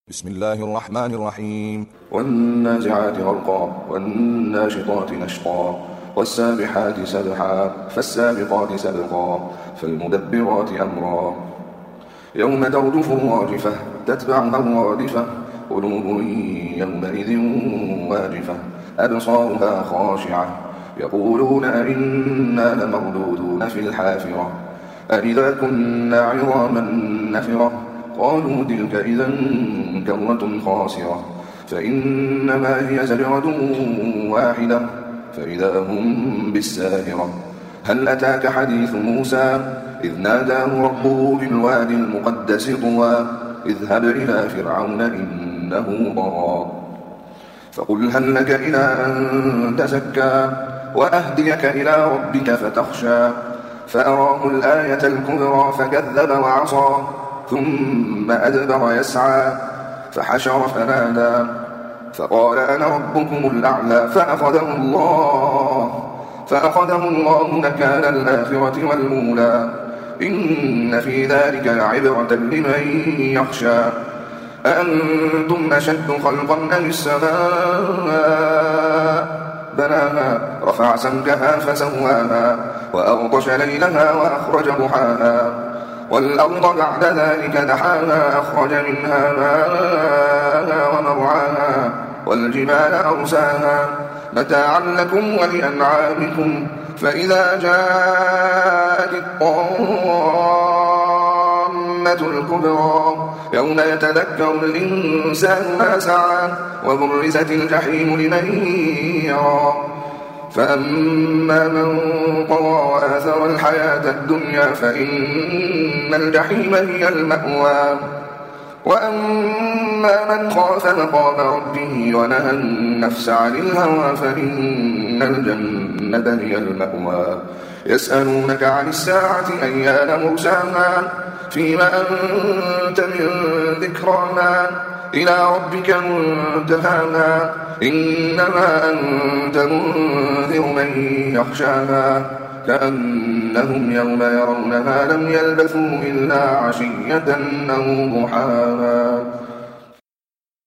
بسم الله الرحمن الرحيم. والنازعات غرقا والناشطات نشطا والسابحات سبحا فالسابقات سبقا فالمدبرات أمرا يوم ترجف الراجفة تتبعها الرادفة قلوب يومئذ واجفة أبصارها خاشعة يقولون أئنا لمردودون في الحافرة أئذا كنا عظاما نخرة قالوا تلك إذا كرة خاسرة فإنما هي زجرة واحدة فإذا هم بالساهرة هل أتاك حديث موسى إذ ناداه ربه بالواد المقدس طوى اذهب إلى فرعون إنه طغى فقل هل لك إلى أن تزكى وأهديك إلى ربك فتخشى فأراه الآية الكبرى فكذب وعصى ثم أدبر يسعى فحشر فنادى فقال أنا ربكم الأعلى فأخذه الله نكال الآخرة والأولى إن في ذلك لعبرة لمن يخشى أأنتم أشد خلقا أم السماء بناها رفع سمكها فسواها وأغطش ليلها وأخرج ضحاها والأرض بعد ذلك دحاها أخرج منها ماءها ومرعاها والجبال أرساها متاعا لكم ولأنعامكم فإذا جاءت الطامة الكبرى يوم يتذكر الإنسان ما سعى وبرزت الجحيم لمن يرى فأما من طغى وآثر الحياة الدنيا فإن الجحيم هي المأوى وأما من خاف مقام ربه ونهى النفس عن الهوى فإن الجنة هي المأوى يسألونك عن الساعة أيان مرساها فيما أنت من ذكراها إلى ربك منتهاها إنما أنت منذر من يخشاها كأنهم يوم يرونها لم يلبثوا إلا عشية أو ضحاها.